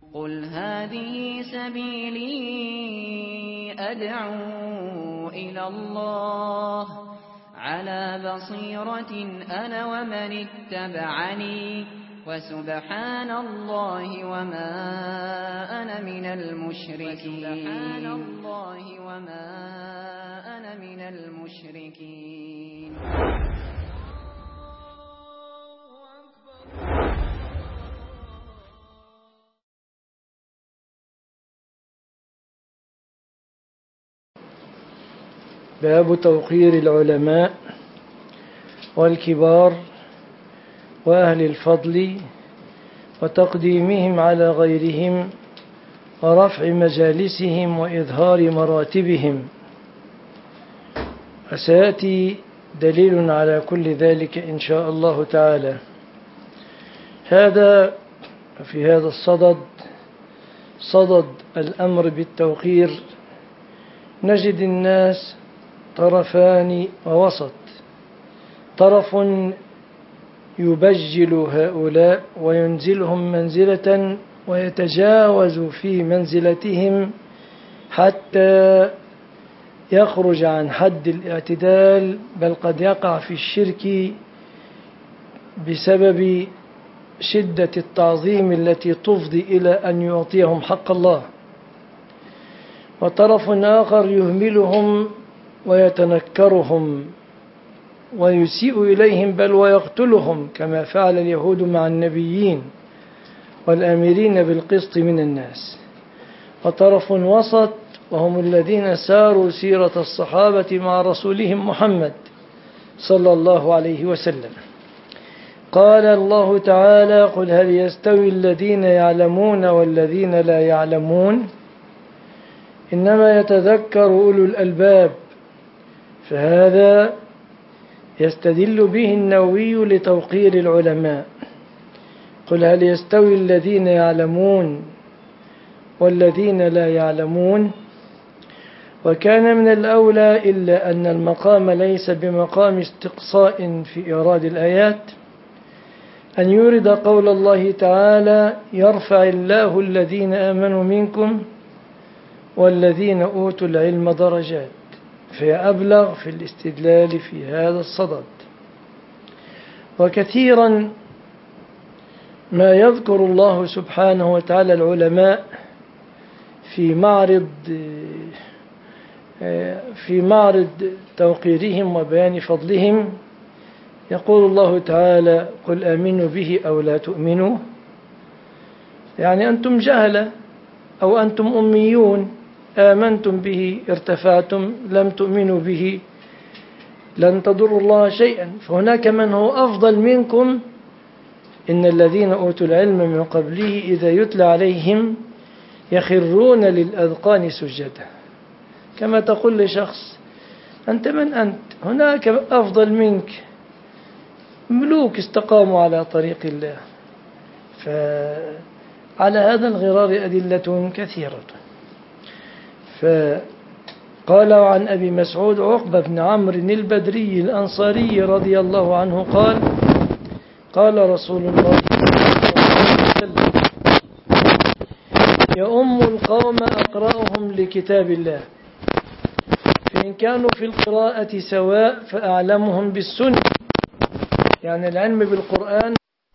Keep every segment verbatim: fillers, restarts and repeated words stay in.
قل هذه سبيلي أدعو إلى الله على بصيرة أنا ومن اتبعني وسبحان الله وما أنا من المشركين سبحان الله وما أنا من المشركين. باب توقير العلماء والكبار وأهل الفضل وتقديمهم على غيرهم ورفع مجالسهم وإظهار مراتبهم، وسيأتي دليل على كل ذلك إن شاء الله تعالى. هذا في هذا الصدد صدد الأمر بالتوقير نجد الناس طرفان ووسط، طرف يبجل هؤلاء وينزلهم منزلة ويتجاوز في منزلتهم حتى يخرج عن حد الاعتدال، بل قد يقع في الشرك بسبب شدة التعظيم التي تفضي إلى أن يعطيهم حق الله. وطرف آخر يهملهم ويتنكرهم ويسيء إليهم بل ويقتلهم كما فعل اليهود مع النبيين والآمرين بالقسط من الناس. وطرف وسط وهم الذين ساروا سيرة الصحابة مع رسولهم محمد صلى الله عليه وسلم. قال الله تعالى: قل هل يستوي الذين يعلمون والذين لا يعلمون إنما يتذكر أولو الألباب. فهذا يستدل به النووي لتوقير العلماء. قل هل يستوي الذين يعلمون والذين لا يعلمون. وكان من الأولى إلا أن المقام ليس بمقام استقصاء في إيراد الآيات أن يورد قول الله تعالى: يرفع الله الذين آمنوا منكم والذين أوتوا العلم درجات، فهي أبلغ في الاستدلال في هذا الصدد. وكثيرا ما يذكر الله سبحانه وتعالى العلماء في معرض في معرض توقيرهم وبيان فضلهم. يقول الله تعالى: قل آمنوا به أو لا تؤمنوا، يعني أنتم جهلة أو أنتم أميون، آمنتم به ارتفعتم، لم تؤمنوا به لن تضروا الله شيئا. فهناك من هو أفضل منكم. إن الذين أوتوا العلم من قبله إذا يتلى عليهم يخرون للأذقان سجدا. كما تقول لشخص: أنت من أنت؟ هناك أفضل منك، ملوك استقاموا على طريق الله. فعلى هذا الغرار أدلة كثيرة. فقال عن أبي مسعود عقبة بن عمرو البدري الأنصاري رضي الله عنه قال: قال رسول الله صلى الله عليه وسلم: يؤم القوم أقرأهم لكتاب الله، فإن كانوا في القراءة سواء فأعلمهم بالسنة. يعني العلم بالقرآن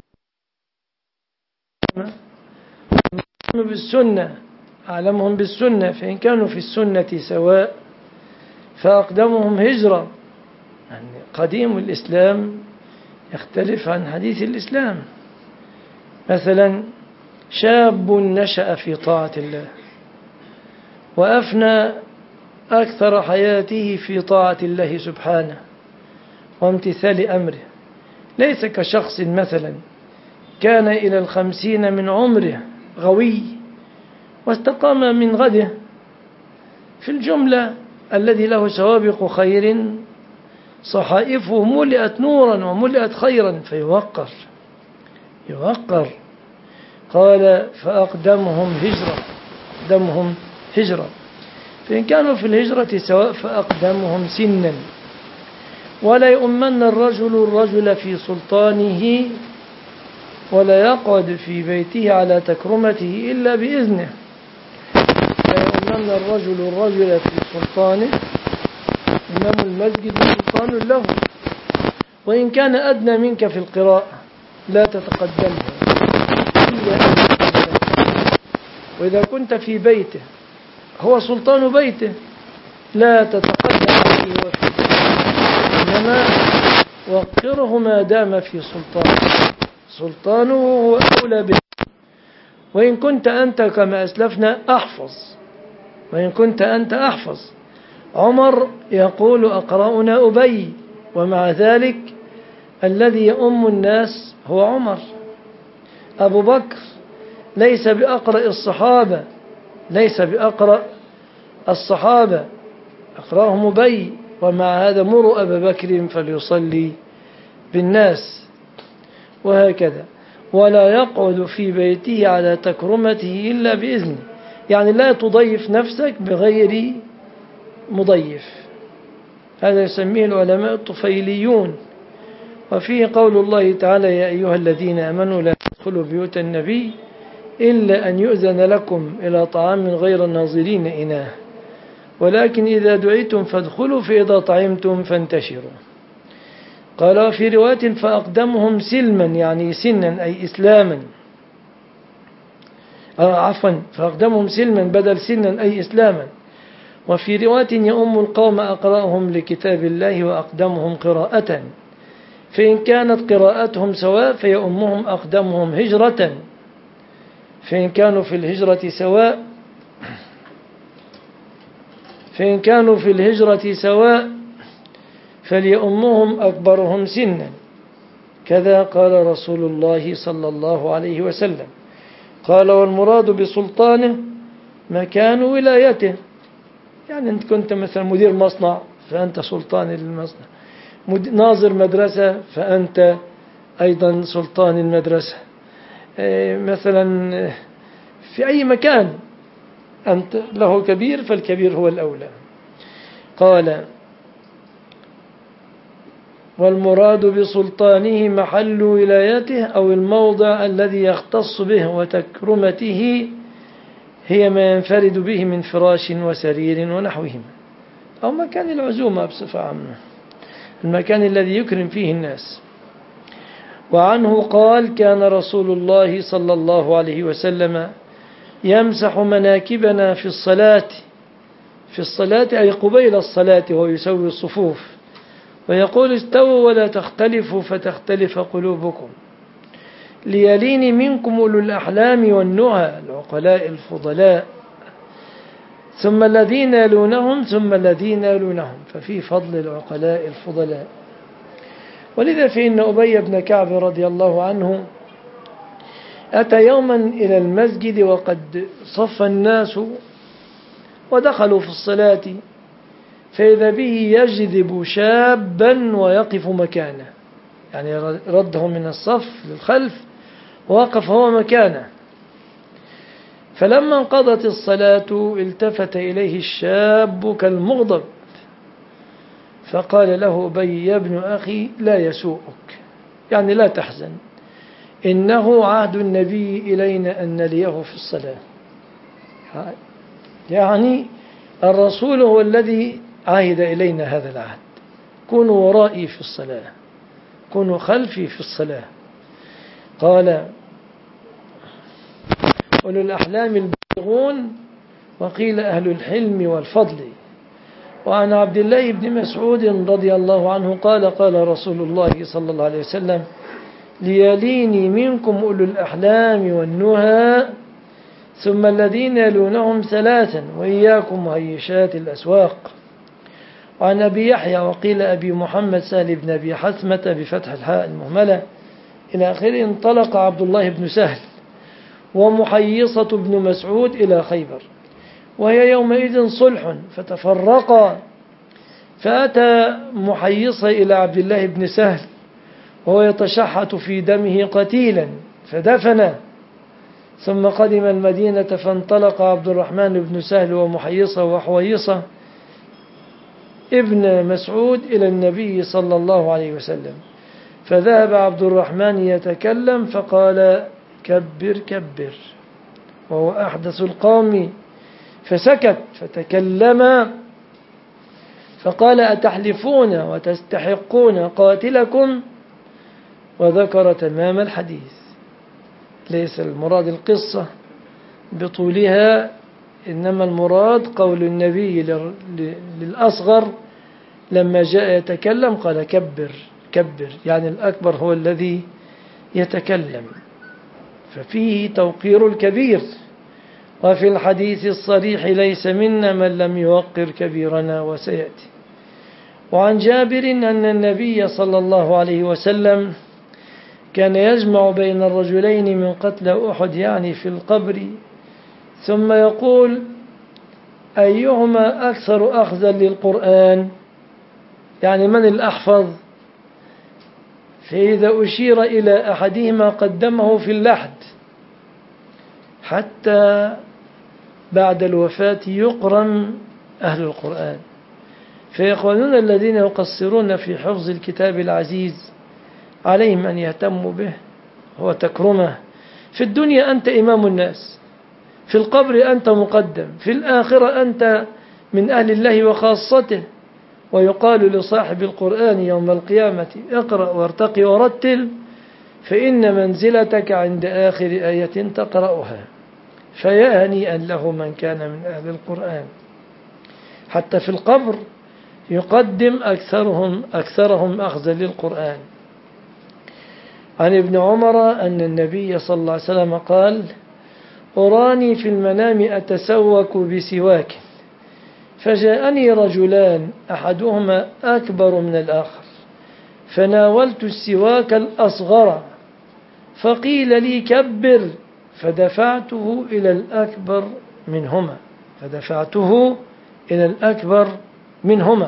بالسنة، أعلمهم بالسنة. فإن كانوا في السنة سواء فأقدمهم هجرة. يعني قديم الإسلام يختلف عن حديث الإسلام. مثلا شاب نشأ في طاعة الله وأفنى أكثر حياته في طاعة الله سبحانه وامتثال أمره، ليس كشخص مثلا كان إلى الخمسين من عمره غوي واستقام من غده. في الجملة الذي له سوابق خير صحائفه ملئت نورا وملئت خيرا فيوقر يوقر. قال: فأقدمهم هجرة أقدمهم هجرة فإن كانوا في الهجرة سواء فأقدمهم سنا. ولا يؤمن الرجل الرجل في سلطانه ولا يقعد في بيته على تكرمته إلا بإذنه. لا يؤمن الرجل الرجل في سلطانه، إنما المسجد سلطان له، وإن كان أدنى منك في القراءة لا تتقدمه إلا أن يتقدم. وإذا كنت في بيته هو سلطان بيته لا تتقدم عليه وفيه، إنما وقره ما دام في سلطانه، سلطانه هو أولى به. وإن كنت أنت كما أسلفنا أحفظ، وإن كنت أنت أحفظ. عمر يقول أقرأنا أبي، ومع ذلك الذي يؤم الناس هو عمر. أبو بكر ليس بأقرأ الصحابة، ليس بأقرأ الصحابة، أقرأهم أبي، ومع هذا مروا أبا بكر فليصلي بالناس، وهكذا. ولا يقعد في بيته على تكرمته إلا بإذنه، يعني لا تضيف نفسك بغير مضيف، هذا يسميه العلماء الطفيليون. وفيه قول الله تعالى: يا أيها الذين آمنوا لا تدخلوا بيوت النبي إلا أن يؤذن لكم إلى طعام غير ناظرين إناه ولكن إذا دعيتم فادخلوا فإذا طعمتم فانتشروا. قال في رواية: فأقدمهم سلما، يعني سنا أي إسلاما، آه عفوا فأقدمهم سلما بدل سنا أي إسلاما. وفي رواية: يؤم القوم أقرأهم لكتاب الله وأقدمهم قراءة، فإن كانت قراءتهم سواء فيؤمهم أقدمهم هجرة، فإن كانوا في الهجرة سواء فإن كانوا في الهجرة سواء فليؤمهم أكبرهم سنا، كذا قال رسول الله صلى الله عليه وسلم. قال: والمراد بسلطانه مكان ولايته، يعني أنت كنت مثلا مدير مصنع فأنت سلطان المصنع، ناظر مدرسة فأنت أيضا سلطان المدرسة، مثلا في أي مكان أنت له كبير فالكبير هو الأولى. قال: والمراد بسلطانه محل ولايته أو الموضع الذي يختص به، وتكرمته هي ما ينفرد به من فراش وسرير ونحوهما، أو مكان العزومة بصفة عامة، المكان الذي يكرم فيه الناس. وعنه قال: كان رسول الله صلى الله عليه وسلم يمسح مناكبنا في الصلاة، في الصلاة أي قبيل الصلاة، وهو يسوي الصفوف، ويقول: استووا ولا تختلفوا فتختلف قلوبكم، ليليني منكم أولو الأحلام والنهى، العقلاء الفضلاء، ثم الذين يلونهم ثم الذين يلونهم، ففي فضل العقلاء الفضلاء. ولذا فإن أبي بن كعب رضي الله عنه أتى يوما إلى المسجد وقد صف الناس ودخلوا في الصلاة، فإذا به يجذب شابا ويقف مكانه، يعني رده من الصف للخلف ووقف هو مكانه. فلما انقضت الصلاة التفت إليه الشاب كالمغضب فقال له: أبي يا ابن أخي لا يسوءك، يعني لا تحزن، إنه عهد النبي إلينا أن نليه في الصلاة، يعني الرسول هو الذي عهد إلينا هذا العهد، كونوا ورائي في الصلاة، كونوا خلفي في الصلاة. قال: أولو الأحلام البالغون، وقيل أهل الحلم والفضل. وعن عبد الله بن مسعود رضي الله عنه قال: قال رسول الله صلى الله عليه وسلم: ليليني منكم أولو الأحلام والنهى ثم الذين يلونهم ثلاثا، وإياكم وهيشات الأسواق. وعن أبي يحيى وقيل أبي محمد سهل بن أبي حثمة بفتح الحاء المهملة إلى آخره: انطلق عبد الله بن سهل ومحيصة بن مسعود إلى خيبر، وهي يومئذ صلح، فتفرقا، فأتى محيصة إلى عبد الله بن سهل وهو يتشحط في دمه قتيلا فدفنه، ثم قدم المدينة، فانطلق عبد الرحمن بن سهل ومحيصة وحويصة ابن مسعود إلى النبي صلى الله عليه وسلم، فذهب عبد الرحمن يتكلم فقال كبر كبر، وهو أحدث القوم، فسكت فتكلم فقال أتحلفون وتستحقون قاتلكم، وذكر تمام الحديث. ليس المراد القصة بطولها، إنما المراد قول النبي للأصغر لما جاء يتكلم قال كبر كبر، يعني الأكبر هو الذي يتكلم، ففيه توقير الكبير. وفي الحديث الصريح ليس منا من لم يوقر كبيرنا، وسيأتي. وعن جابر أن النبي صلى الله عليه وسلم كان يجمع بين الرجلين من قتل أحد، يعني في القبر، ثم يقول أيهما أكثر أخذا للقرآن، يعني من الأحفظ؟ فإذا أشير إلى أحدهما قدمه في اللحد حتى بعد الوفاة يقرن أهل القرآن، فيقولون الذين يقصرون في حفظ الكتاب العزيز عليهم أن يهتموا به وتكرمه. في الدنيا أنت إمام الناس، في القبر أنت مقدم، في الآخرة أنت من أهل الله وخاصته. ويقال لصاحب القرآن يوم القيامة اقرأ وارتقي ورتل، فإن منزلتك عند آخر آية تقرأها. فيا هنيئا له من كان من أهل القرآن. حتى في القبر يقدم أكثرهم أكثرهم أخذا للقرآن. عن ابن عمر أن النبي صلى الله عليه وسلم قال أراني في المنام أتسوك بسواك، فجاءني رجلان أحدهما أكبر من الآخر، فناولت السواك الأصغر فقيل لي كبر، فدفعته إلى الأكبر منهما فدفعته إلى الأكبر منهما.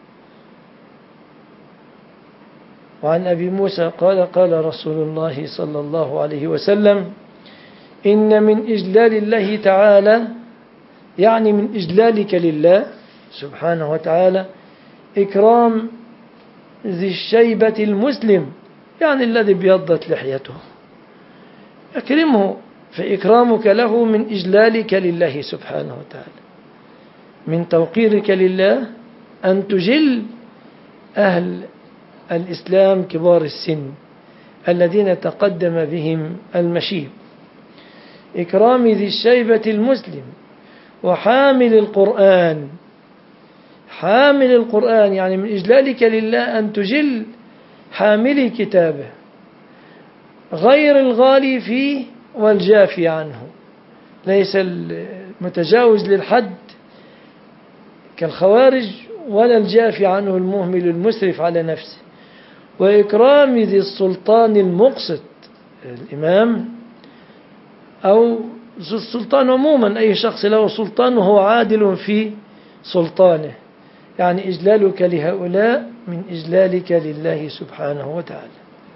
وعن أبي موسى قال قال رسول الله صلى الله عليه وسلم إن من إجلال الله تعالى، يعني من إجلالك لله سبحانه وتعالى، إكرام ذي الشيبة المسلم، يعني الذي ابيضت لحيته، أكرمه، فإكرامك له من إجلالك لله سبحانه وتعالى، من توقيرك لله أن تجل أهل الإسلام كبار السن الذين تقدم بهم المشيب. إكرام ذي الشيبة المسلم وحامل القرآن، حامل القرآن يعني من إجلالك لله أن تجل حامل كتابه، غير الغالي فيه والجافي عنه، ليس المتجاوز للحد كالخوارج، ولا الجافي عنه المهمل المسرف على نفسه. وإكرام ذي السلطان المقسط، الإمام أو ذو السلطان عموما، أي شخص له سلطان وهو عادل في سلطانه، يعني إجلالك لهؤلاء من إجلالك لله سبحانه وتعالى.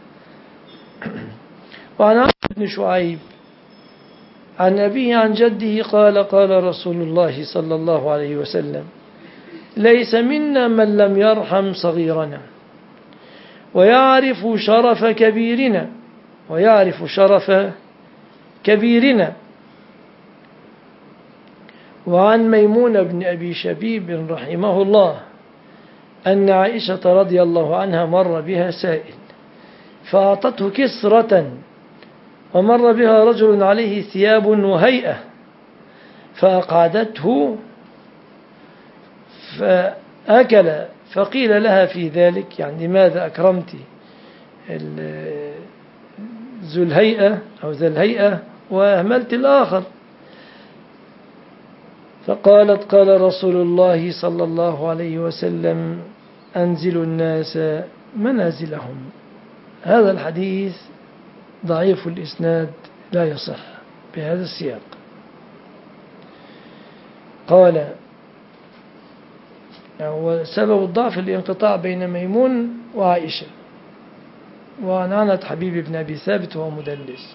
وعن عمرو بن شعيب عن أبيه عن جده قال قال رسول الله صلى الله عليه وسلم ليس منا من لم يرحم صغيرنا ويعرف شرف كبيرنا ويعرف شرف كبيرنا. وعن ميمون بن أبي شبيب رحمه الله أن عائشة رضي الله عنها مر بها سائل فأعطته كسرة، ومر بها رجل عليه ثياب وهيئة فأقعدته فأكل، فقيل لها في ذلك يعني لماذا أكرمت ذو الهيئة أو ذا الهيئة وأهملت الآخر؟ فقالت قال رسول الله صلى الله عليه وسلم أنزلوا الناس منازلهم. هذا الحديث ضعيف الإسناد لا يصح بهذا السياق. قال وسبب الضعف الانقطاع بين ميمون وعائشة، وعنعنة حبيب بن أبي ثابت وهو مدلس.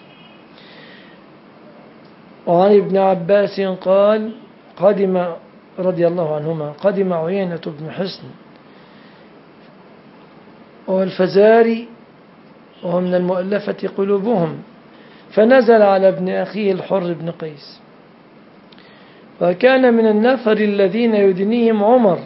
وعن ابن عباس قال قدم رضي الله عنهما قدم عيينة بن حصن والفزاري وهم من المؤلفة قلوبهم، فنزل على ابن أخيه الحر بن قيس. وكان من النفر الذين يدنيهم عمر،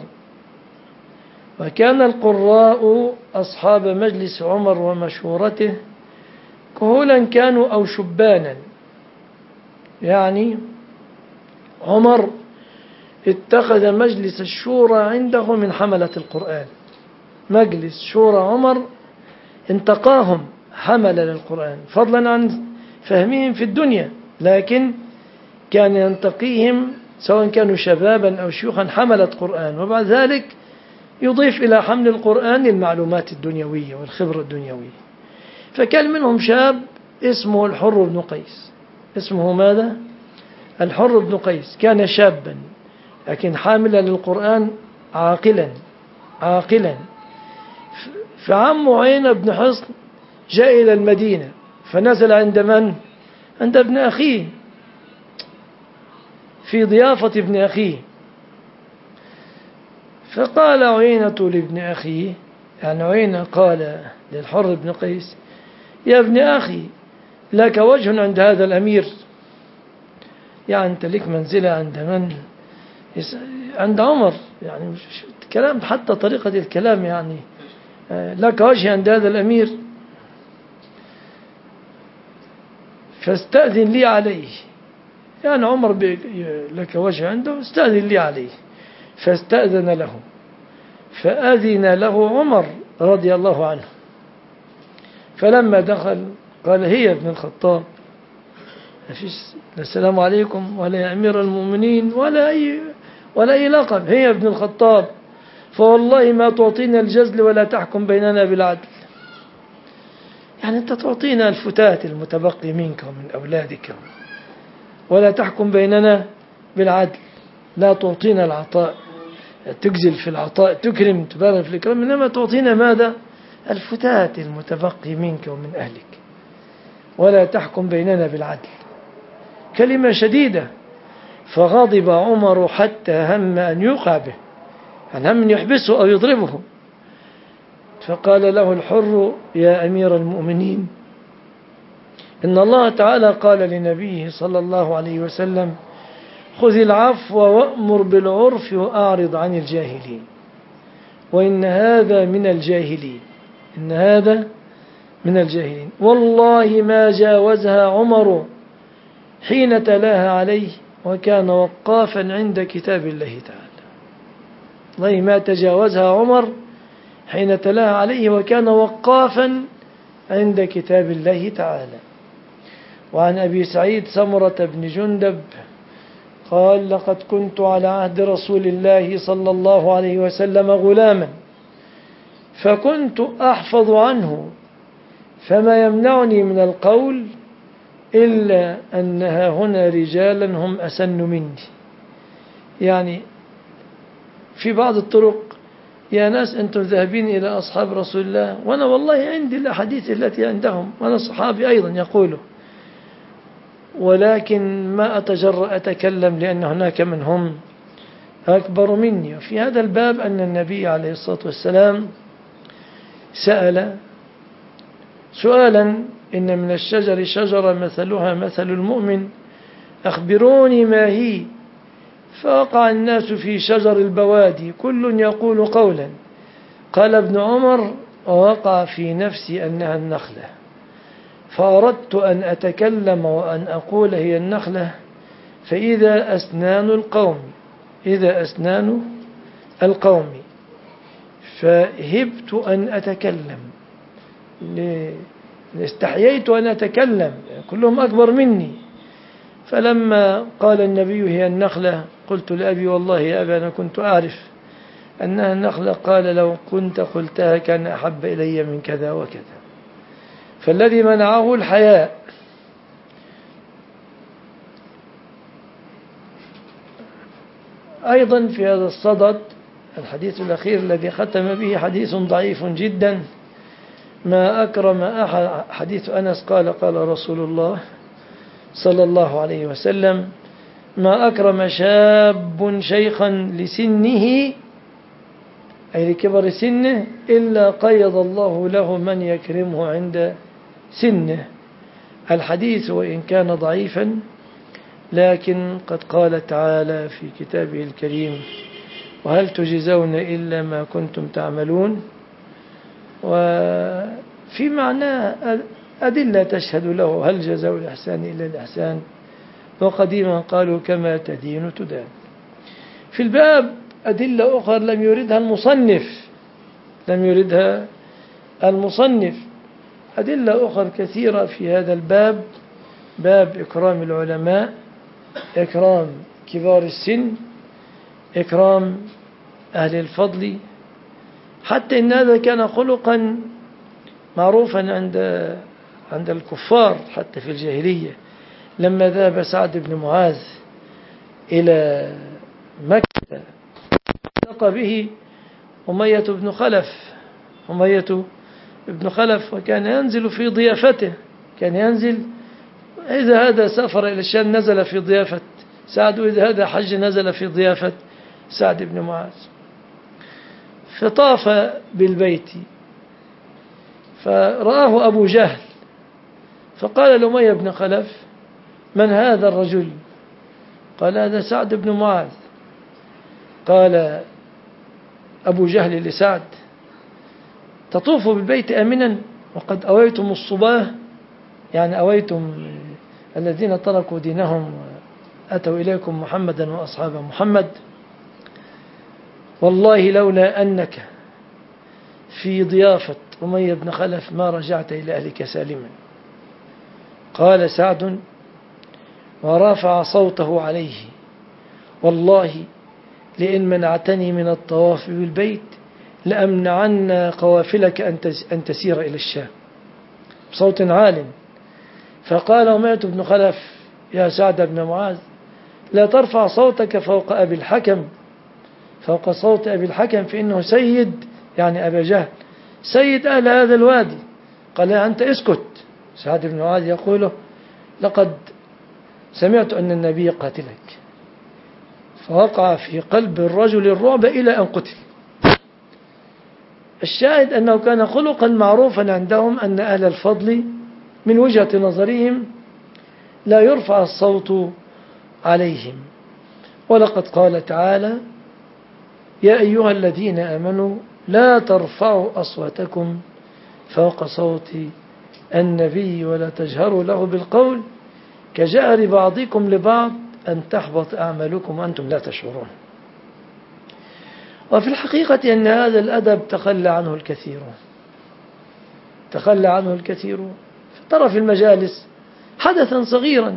وكان القراء أصحاب مجلس عمر ومشورته كهولا كانوا أو شبانا. يعني عمر اتخذ مجلس الشورى عنده من حملة القرآن، مجلس شورى عمر انتقاهم حمل للقرآن، فضلا عن فهمهم في الدنيا، لكن كان ينتقيهم سواء كانوا شبابا أو شيوخا حملة قرآن، وبعد ذلك يضيف إلى حمل القرآن المعلومات الدنيوية والخبرة الدنيوية. فكان منهم شاب اسمه الحر بن قيس. اسمه ماذا؟ الحر بن قيس. كان شابا لكن حاملا للقرآن، عاقلا عاقلا. فعم عيينة بن حصن جاء إلى المدينة، فنزل عند من؟ عند ابن أخيه، في ضيافة ابن أخيه. فقال عيينة لابن أخيه، يعني عيينة قال للحر بن قيس: يا ابن أخي، لك وجه عند هذا الأمير، يعني أنت لك منزلة عند من؟ عند عمر. يعني كلام، حتى طريقة الكلام، يعني لك وجه عند هذا الأمير، فاستأذن لي عليه. يعني عمر لك وجه عنده، استأذن لي عليه. فاستأذن له، فأذن له عمر رضي الله عنه. فلما دخل قال: هي ابن الخطاب، السلام عليكم ولا يا أمير المؤمنين ولا أي, ولا أي لقب، هي ابن الخطاب، فوالله ما تعطينا الجزل ولا تحكم بيننا بالعدل. يعني أنت تعطينا الفتات المتبقي منك ومن أولادك، ولا تحكم بيننا بالعدل، لا تعطينا العطاء، تجزل في العطاء، تكرم، تبالغ في الإكرام، إنما تعطينا ماذا؟ الفتات المتبقي منك ومن أهلك، ولا تحكم بيننا بالعدل. كلمة شديدة. فغضب عمر حتى هم أن يوقع به، يعني هم أن يحبسه أو يضربه. فقال له الحر: يا أمير المؤمنين، إن الله تعالى قال لنبيه صلى الله عليه وسلم: خذ العفو وأمر بالعرف وأعرض عن الجاهلين، وإن هذا من الجاهلين، إن هذا من الجاهلين. والله ما جاوزها عمر حين تلاها عليه وكان وقافا عند كتاب الله تعالى. والله ما تجاوزها عمر حين تلاها عليه وكان وقافا عند كتاب الله تعالى. وعن أبي سعيد سمرة بن جندب قال: لقد كنت على عهد رسول الله صلى الله عليه وسلم غلاما، فكنت أحفظ عنه، فما يمنعني من القول إلا أنها هنا رجالا هم أسن مني. يعني في بعض الطرق: يا ناس أنتم ذاهبين إلى أصحاب رسول الله، وأنا والله عندي الأحاديث التي عندهم، وأنا صحابي أيضا يقوله، ولكن ما أتجرأ أتكلم لأن هناك من هم أكبر مني. وفي هذا الباب أن النبي عليه الصلاة والسلام سأل سؤالا: إن من الشجر شجرة مثلها مثل المؤمن، أخبروني ما هي؟ فوقع الناس في شجر البوادي كل يقول قولا. قال ابن عمر: ووقع في نفسي أنها النخلة، فأردت أن أتكلم وأن أقول هي النخلة، فإذا أسنان القوم إذا أسنان القوم فهبت أن أتكلم، استحييت أن أتكلم، كلهم أكبر مني. فلما قال النبي هي النخلة قلت لأبي: والله يا أبي أنا كنت أعرف أنها النخلة. قال: لو كنت قلتها كان أحب إلي من كذا وكذا. فالذي منعه الحياء. أيضا في هذا الصدد الحديث الأخير الذي ختم به حديث ضعيف جدا: ما أكرم أحد، حديث أنس قال: قال رسول الله صلى الله عليه وسلم: ما أكرم شاب شيخا لسنه أي لكبر سنه، إلا قيض الله له من يكرمه عند سنه. الحديث وإن كان ضعيفا لكن قد قال تعالى في كتابه الكريم: وهل تجزون إلا ما كنتم تعملون. وفي معناه أدلة تشهد له: هل جزاء الإحسان إلا الإحسان، وقديما قالوا كما تدين تدان. في الباب أدلة أخرى لم يردها المصنف لم يردها المصنف أدلة أخرى كثيرة في هذا الباب، باب إكرام العلماء، إكرام كبار السن، إكرام أهل الفضل، حتى إن هذا كان خلقا معروفا عند عند الكفار حتى في الجاهلية. لما ذهب سعد بن معاذ إلى مكة التقى به أمية بن خلف أمية بن خلف وكان ينزل في ضيافته، كان ينزل إذا هذا سافر إلى الشام نزل في ضيافة سعد، وإذا هذا حج نزل في ضيافة سعد بن معاذ. فطاف بالبيت فرآه أبو جهل فقال لأمية بن خلف: من هذا الرجل؟ قال: هذا سعد بن معاذ. قال أبو جهل لسعد: تطوف بالبيت آمنا وقد أويتم الصباه، يعني أويتم الذين تركوا دينهم أتوا إليكم محمدا وأصحاب محمد. والله لولا أنك في ضيافة أمية بن خلف ما رجعت إلى أهلك سالما. قال سعد ورافع صوته عليه: والله لئن منعتني من الطواف بالبيت لأمنعن قوافلك أن تسير إلى الشام، بصوت عال. فقال أمية بن خلف: يا سعد بن معاذ، لا ترفع صوتك فوق أبي الحكم فوق صوت أبي الحكم فإنه سيد، يعني أبا جهل سيد أهل هذا الوادي. قال: أنت اسكت. سعد بن معاذ يقول: لقد سمعت أن النبي قاتلك. فوقع في قلب الرجل الرعب إلى أن قتل. الشاهد أنه كان خلقا معروفا عندهم أن أهل الفضل من وجهة نظرهم لا يرفع الصوت عليهم. ولقد قال تعالى: يا أيها الذين آمنوا لا ترفعوا أصواتكم فوق صوت النبي ولا تجهروا له بالقول كجهر بعضكم لبعض أن تحبط أعمالكم وأنتم لا تشعرون. وفي الحقيقة أن هذا الأدب تخلى عنه الكثيرون تخلى عنه الكثيرون ترى في المجالس حدثا صغيرا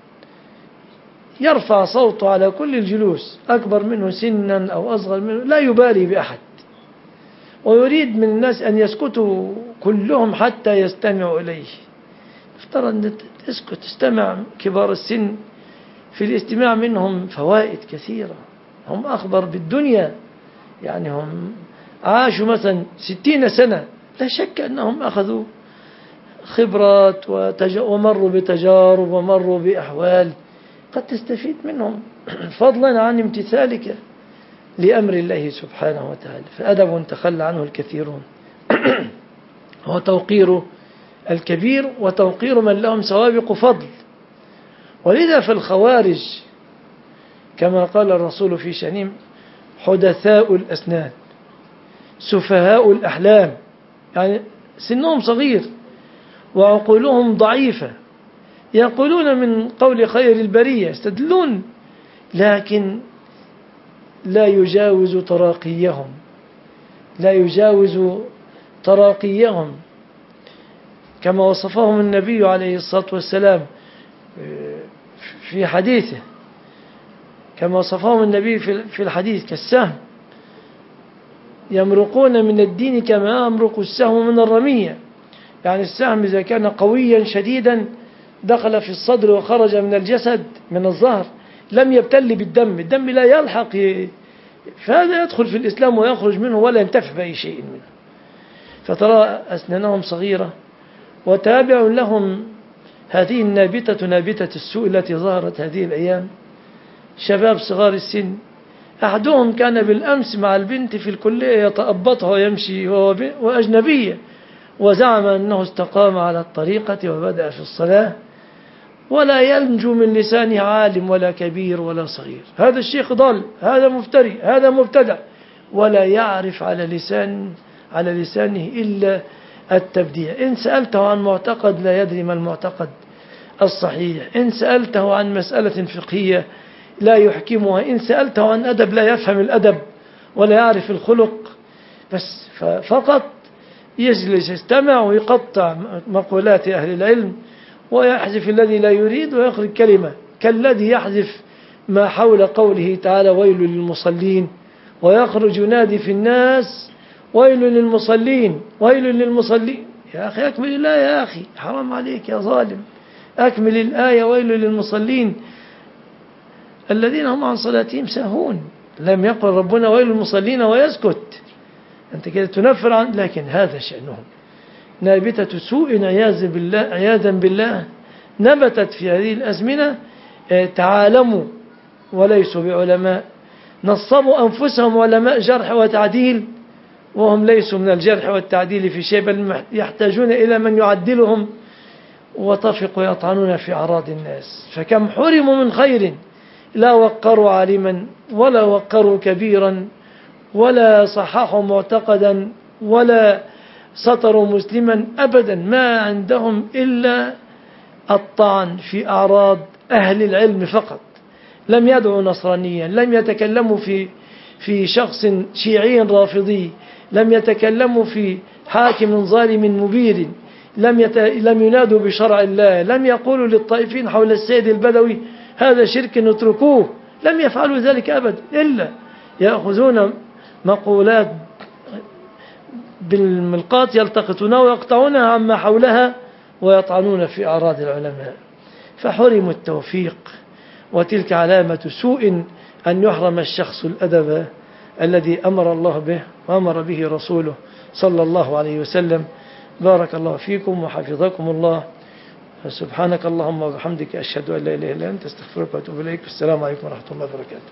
يرفع صوته على كل الجلوس، أكبر منه سنا أو أصغر منه، لا يبالي بأحد، ويريد من الناس أن يسكتوا كلهم حتى يستمعوا إليه. افترض أن تسكت، تستمع كبار السن، في الاستماع منهم فوائد كثيرة، هم أخبر بالدنيا، يعني هم عاشوا مثلا ستين سنة، لا شك أنهم أخذوا خبرات ومروا بتجارب ومروا بأحوال قد تستفيد منهم فضلا عن امتثالك لأمر الله سبحانه وتعالى. فأدب تخلى عنه الكثيرون هو توقير الكبير وتوقير من لهم سوابق فضل. ولذا فالخوارج كما قال الرسول في شأنهم حدثاء الأسنان سفهاء الأحلام، يعني سنهم صغير وعقولهم ضعيفة، يقولون من قول خير البرية، يستدلون لكن لا يجاوز تراقيهم لا يجاوز تراقيهم كما وصفهم النبي عليه الصلاة والسلام في حديثه، كما وصفهم النبي في الحديث كالسهم يمرقون من الدين كما يمرق السهم من الرمية، يعني السهم إذا كان قويا شديدا دخل في الصدر وخرج من الجسد من الظهر لم يبتل بالدم، الدم لا يلحق، فهذا يدخل في الإسلام ويخرج منه ولا ينتفع بأي شيء منه. فترى أسنانهم صغيرة، وتابع لهم هذه النابتة نابتة السوء التي ظهرت هذه الأيام، شباب صغار السن أحدهم كان بالأمس مع البنت في الكلية يتأبطها ويمشي وهو وأجنبية، وزعم أنه استقام على الطريقة وبدأ في الصلاة ولا ينجو من لسانه عالم ولا كبير ولا صغير. هذا الشيخ ضال، هذا مفتري، هذا مبتدع، ولا يعرف على لسان على لسانه إلا التبديع. إن سألته عن معتقد لا يدري ما المعتقد الصحيح، إن سألته عن مسألة فقهية لا يحكمها، إن سألته عن أدب لا يفهم الأدب ولا يعرف الخلق. بس فقط يجلس يستمع ويقطع مقولات أهل العلم ويحذف الذي لا يريد ويخرج كلمة، كالذي يحذف ما حول قوله تعالى ويل للمصلين، ويخرج ينادي في الناس ويل للمصلين ويل للمصلين. يا أخي أكمل الآية، يا أخي حرام عليك يا ظالم، أكمل الآية ويل للمصلين الذين هم عن صلاتهم ساهون. لم يقل ربنا ويل للمصلين ويسكت، أنت كده تنفر عن، لكن هذا شأنهم. نابتة سوء عياذا بالله عياذا بالله نبتت في هذه الأزمنة، تعالموا وليسوا بعلماء، نصبوا أنفسهم علماء جرح وتعديل وهم ليسوا من الجرح والتعديل في شيء، بل يحتاجون إلى من يعدلهم، وطفقوا يطعنون في أعراض الناس. فكم حرموا من خير، لا وقروا عالما ولا وقروا كبيرا ولا صححوا معتقدا ولا سطروا مسلما أبدا، ما عندهم إلا الطعن في أعراض أهل العلم فقط. لم يدعوا نصرانيا، لم يتكلموا في في شخص شيعي رافضي، لم يتكلموا في حاكم ظالم مبير، لم يت... لم ينادوا بشرع الله، لم يقولوا للطائفين حول السيد البدوي هذا شرك نتركوه، لم يفعلوا ذلك أبدا، إلا يأخذون مقولات بالملقاط يلتقطونها ويقطعونها عما حولها ويطعنون في أعراض العلماء. فحرموا التوفيق، وتلك علامة سوء أن يحرم الشخص الأدب الذي أمر الله به وأمر به رسوله صلى الله عليه وسلم. بارك الله فيكم وحفظكم الله. سبحانك اللهم وبحمدك أشهد أن لا إله إلا أنت أستغفرك وأتوب إليك. السلام عليكم ورحمة الله وبركاته.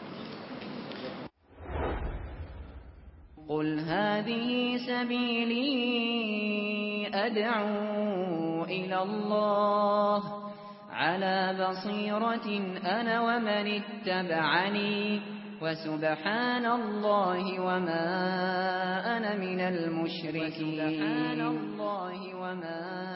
قل هذه سبيلي أدعو إلى الله على بصيرة أنا ومن اتبعني وسبحان الله وما أنا من المشركين.